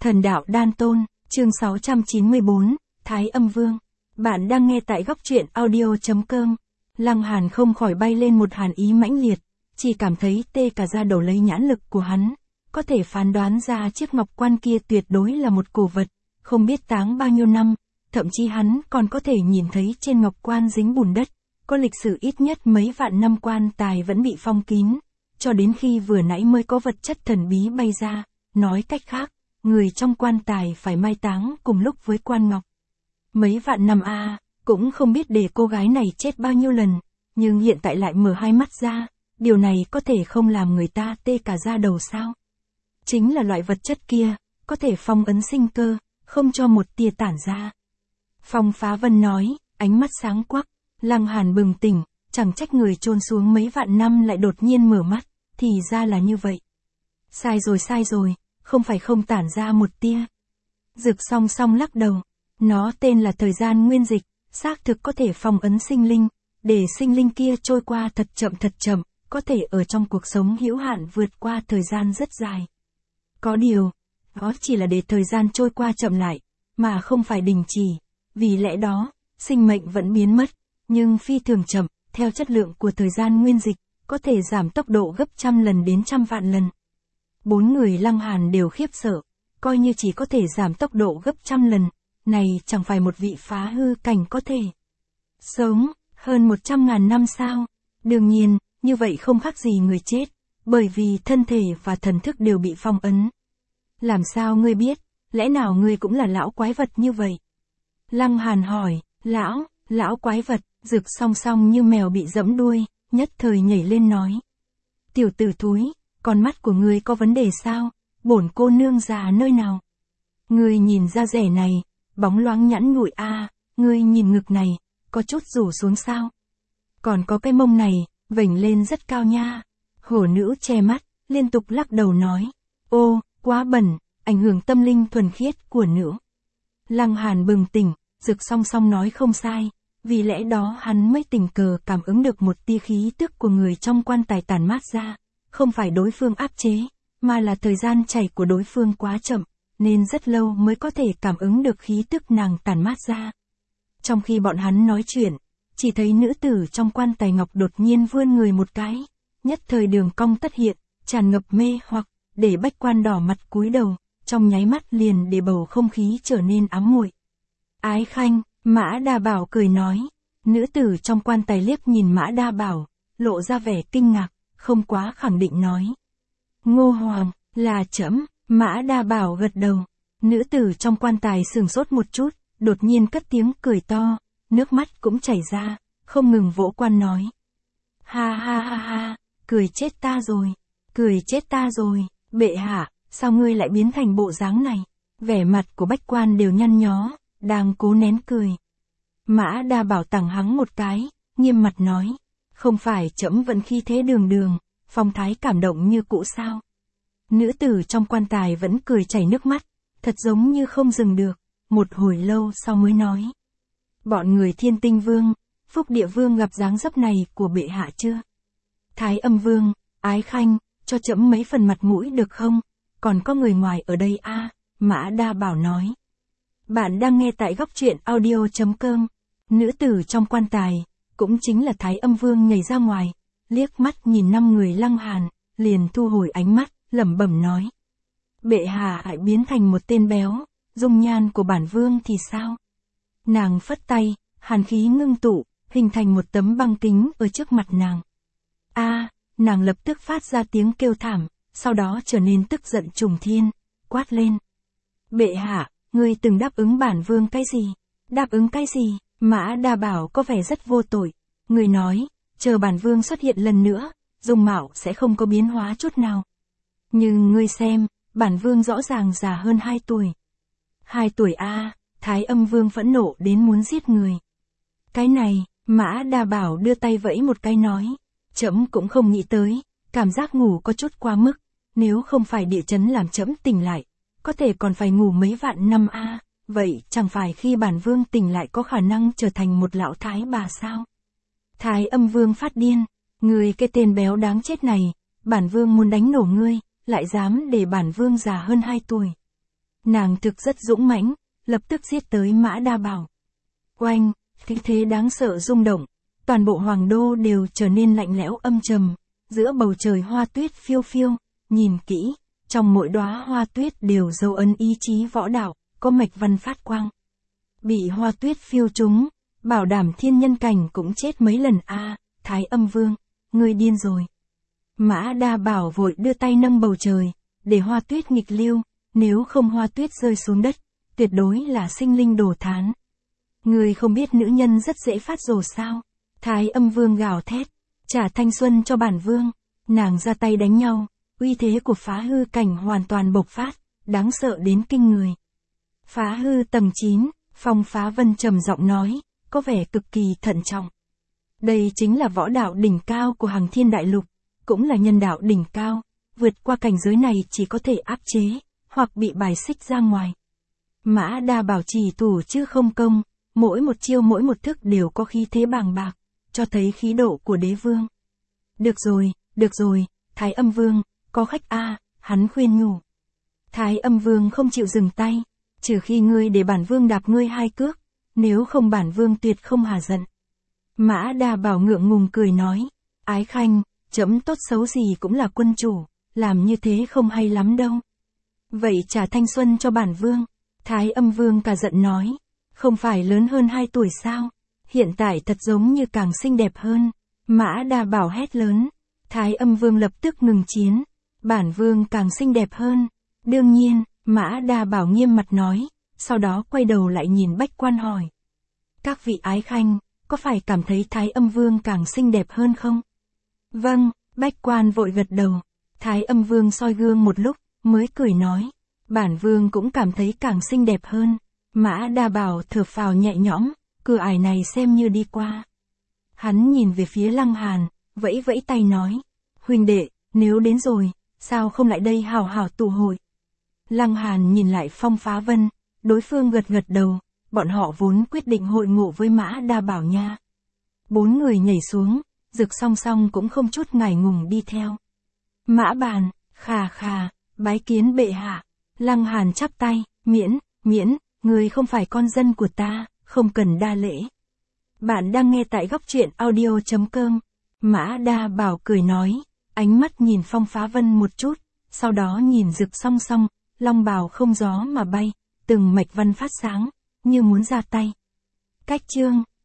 Thần đạo Đan Tôn, chương 694, Thái Âm Vương. Bạn đang nghe tại góc truyện audio.com. Lăng Hàn không khỏi bay lên một hàn ý mãnh liệt, chỉ cảm thấy tê cả da đầu lấy nhãn lực của hắn, có thể phán đoán ra chiếc ngọc quan kia tuyệt đối là một cổ vật, không biết táng bao nhiêu năm, thậm chí hắn còn có thể nhìn thấy trên ngọc quan dính bùn đất, có lịch sử ít nhất mấy vạn năm quan tài vẫn bị phong kín, cho đến khi vừa nãy mới có vật chất thần bí bay ra, nói cách khác, người trong quan tài phải mai táng cùng lúc với quan ngọc. Mấy vạn năm cũng không biết để cô gái này chết bao nhiêu lần, nhưng hiện tại lại mở hai mắt ra, điều này có thể không làm người ta tê cả da đầu sao? Chính là loại vật chất kia, có thể phong ấn sinh cơ, không cho một tia tản ra. Phong Phá Vân nói, ánh mắt sáng quắc, Lăng Hàn bừng tỉnh, chẳng trách người chôn xuống mấy vạn năm lại đột nhiên mở mắt, thì ra là như vậy. Sai rồi, không phải không tản ra một tia. Dực song song lắc đầu, nó tên là thời gian nguyên dịch, xác thực có thể phong ấn sinh linh, để sinh linh kia trôi qua thật chậm, có thể ở trong cuộc sống hữu hạn vượt qua thời gian rất dài. Có điều, đó chỉ là để thời gian trôi qua chậm lại, mà không phải đình chỉ, vì lẽ đó, sinh mệnh vẫn biến mất, nhưng phi thường chậm, theo chất lượng của thời gian nguyên dịch, có thể giảm tốc độ gấp 100 lần đến 100.000 lần. 4 người Lăng Hàn đều khiếp sợ, coi như chỉ có thể giảm tốc độ gấp 100 lần, này chẳng phải một vị phá hư cảnh có thể sống hơn 100.000 năm sao? Đương nhiên, như vậy không khác gì người chết, bởi vì thân thể và thần thức đều bị phong ấn. Làm sao ngươi biết, lẽ nào ngươi cũng là lão quái vật như vậy? Lăng Hàn hỏi, lão quái vật, Dực song song như mèo bị giẫm đuôi, nhất thời nhảy lên nói. Tiểu tử thúi, con mắt của ngươi có vấn đề sao? Bổn cô nương già nơi nào? Ngươi nhìn da rẻ này, bóng loáng nhẵn nhụi ngươi nhìn ngực này, có chút rủ xuống sao? Còn có cái mông này, vểnh lên rất cao nha. Hổ nữ che mắt, liên tục lắc đầu nói. Ô, quá bẩn, ảnh hưởng tâm linh thuần khiết của nữ. Lăng Hàn bừng tỉnh, Dực song song nói không sai, vì lẽ đó hắn mới tình cờ cảm ứng được một tia khí tức của người trong quan tài tản mát ra, không phải đối phương áp chế, mà là thời gian chảy của đối phương quá chậm, nên rất lâu mới có thể cảm ứng được khí tức nàng tản mát ra. Trong khi bọn hắn nói chuyện, chỉ thấy nữ tử trong quan tài ngọc đột nhiên vươn người một cái, nhất thời đường cong tất hiện, tràn ngập mê hoặc, để Bách Quan đỏ mặt cúi đầu, trong nháy mắt liền để bầu không khí trở nên ám muội. Ái Khanh, Mã Đa Bảo cười nói, nữ tử trong quan tài liếc nhìn Mã Đa Bảo, lộ ra vẻ kinh ngạc, không quá khẳng định nói. Ngô Hoàng, là trẫm. Mã Đa Bảo gật đầu, nữ tử trong quan tài sửng sốt một chút, đột nhiên cất tiếng cười to, nước mắt cũng chảy ra, không ngừng vỗ quan nói. Ha, cười chết ta rồi, bệ hạ, sao ngươi lại biến thành bộ dáng này? Vẻ mặt của Bách Quan đều nhăn nhó, đang cố nén cười. Mã Đa Bảo tằng hắng một cái, nghiêm mặt nói, không phải trẫm vẫn khí thế đường, phong thái cảm động như cũ sao? Nữ tử trong quan tài vẫn cười chảy nước mắt, thật giống như không dừng được, một hồi lâu sau mới nói. Bọn người Thiên Tinh Vương, Phúc Địa Vương gặp dáng dấp này của bệ hạ chưa? Thái Âm Vương, Ái Khanh, cho trẫm mấy phần mặt mũi được không? Còn có người ngoài ở đây Mã Đa Bảo nói. Bạn đang nghe tại góc truyện audio.com, nữ tử trong quan tài, cũng chính là Thái Âm Vương nhảy ra ngoài, liếc mắt nhìn 5 người Lăng Hàn, liền thu hồi ánh mắt, lẩm bẩm nói. Bệ hạ hãy biến thành một tên béo, dung nhan của bản vương thì sao? Nàng phất tay, hàn khí ngưng tụ, hình thành một tấm băng kính ở trước mặt nàng. Nàng lập tức phát ra tiếng kêu thảm, sau đó trở nên tức giận trùng thiên, quát lên. Bệ hạ, ngươi từng đáp ứng bản vương cái gì? Đáp ứng cái gì? Mã Đa Bảo có vẻ rất vô tội. Người nói, chờ bản vương xuất hiện lần nữa, dung mạo sẽ không có biến hóa chút nào. Nhưng ngươi xem, bản vương rõ ràng già hơn 2 tuổi. 2 tuổi Thái Âm Vương phẫn nộ đến muốn giết người. Cái này, Mã Đa Bảo đưa tay vẫy một cái nói, trẫm cũng không nghĩ tới, cảm giác ngủ có chút quá mức, nếu không phải địa chấn làm trẫm tỉnh lại, có thể còn phải ngủ mấy vạn năm vậy chẳng phải khi bản vương tỉnh lại có khả năng trở thành một lão thái bà sao? Thái Âm Vương phát điên, ngươi cái tên béo đáng chết này, bản vương muốn đánh nổ ngươi, lại dám để bản vương già hơn 2 tuổi. Nàng thực rất dũng mãnh, lập tức giết tới Mã Đa Bảo. Oanh, khí thế đáng sợ rung động, toàn bộ hoàng đô đều trở nên lạnh lẽo âm trầm, giữa bầu trời hoa tuyết phiêu phiêu, nhìn kỹ, trong mỗi đóa hoa tuyết đều dấu ấn ý chí võ đạo, có mạch văn phát quang. Bị hoa tuyết phiêu trúng, bảo đảm thiên nhân cảnh cũng chết mấy lần a. Thái Âm Vương, ngươi điên rồi. Mã Đa Bảo vội đưa tay nâng bầu trời, để hoa tuyết nghịch lưu, nếu không hoa tuyết rơi xuống đất, tuyệt đối là sinh linh đổ thán. Ngươi không biết nữ nhân rất dễ phát rồ sao? Thái Âm Vương gào thét, trả thanh xuân cho bản vương. Nàng ra tay đánh nhau, uy thế của phá hư cảnh hoàn toàn bộc phát, đáng sợ đến kinh người. Phá hư tầng 9, Phong Phá Vân trầm giọng nói, có vẻ cực kỳ thận trọng. Đây chính là võ đạo đỉnh cao của Hằng Thiên Đại Lục, cũng là nhân đạo đỉnh cao, vượt qua cảnh giới này chỉ có thể áp chế, hoặc bị bài xích ra ngoài. Mã Đa Bảo chỉ thủ chứ không công, mỗi một chiêu mỗi một thức đều có khí thế bàng bạc, cho thấy khí độ của đế vương. Được rồi, Thái Âm Vương, có khách a, hắn khuyên nhủ. Thái Âm Vương không chịu dừng tay, trừ khi ngươi để bản vương đạp ngươi 2 cước, nếu không bản vương tuyệt không hà giận. Mã Đa Bảo ngượng ngùng cười nói, ái khanh, trẫm tốt xấu gì cũng là quân chủ, làm như thế không hay lắm đâu. Vậy trả thanh xuân cho bản vương. Thái Âm Vương cả giận nói, không phải lớn hơn 2 tuổi sao, hiện tại thật giống như càng xinh đẹp hơn. Mã Đa Bảo hét lớn, Thái Âm Vương lập tức ngừng chiến, bản vương càng xinh đẹp hơn. Đương nhiên, Mã Đa Bảo nghiêm mặt nói, sau đó quay đầu lại nhìn Bách Quan hỏi. Các vị ái khanh, có phải cảm thấy Thái Âm Vương càng xinh đẹp hơn không? Vâng, Bách Quan vội gật đầu. Thái Âm Vương soi gương một lúc, mới cười nói, bản vương cũng cảm thấy càng xinh đẹp hơn. Mã Đa Bảo thở phào nhẹ nhõm, cửa ải này xem như đi qua. Hắn nhìn về phía Lăng Hàn, vẫy vẫy tay nói, huynh đệ, nếu đến rồi, sao không lại đây hào hào tụ hội? Lăng Hàn nhìn lại Phong Phá Vân, đối phương gật gật đầu, bọn họ vốn quyết định hội ngộ với Mã Đa Bảo nha. 4 người nhảy xuống, Dực Song Song cũng không chút ngại ngùng đi theo. Mã Bàn, khà khà, bái kiến bệ hạ. Lăng Hàn chắp tay, miễn, người không phải con dân của ta, không cần đa lễ. Bạn đang nghe tại góc truyện audio.com. Mã Đa Bảo cười nói, ánh mắt nhìn Phong Phá Vân một chút, sau đó nhìn Dực Song Song, long bào không gió mà bay, từng mạch văn phát sáng, như muốn ra tay. Cách chương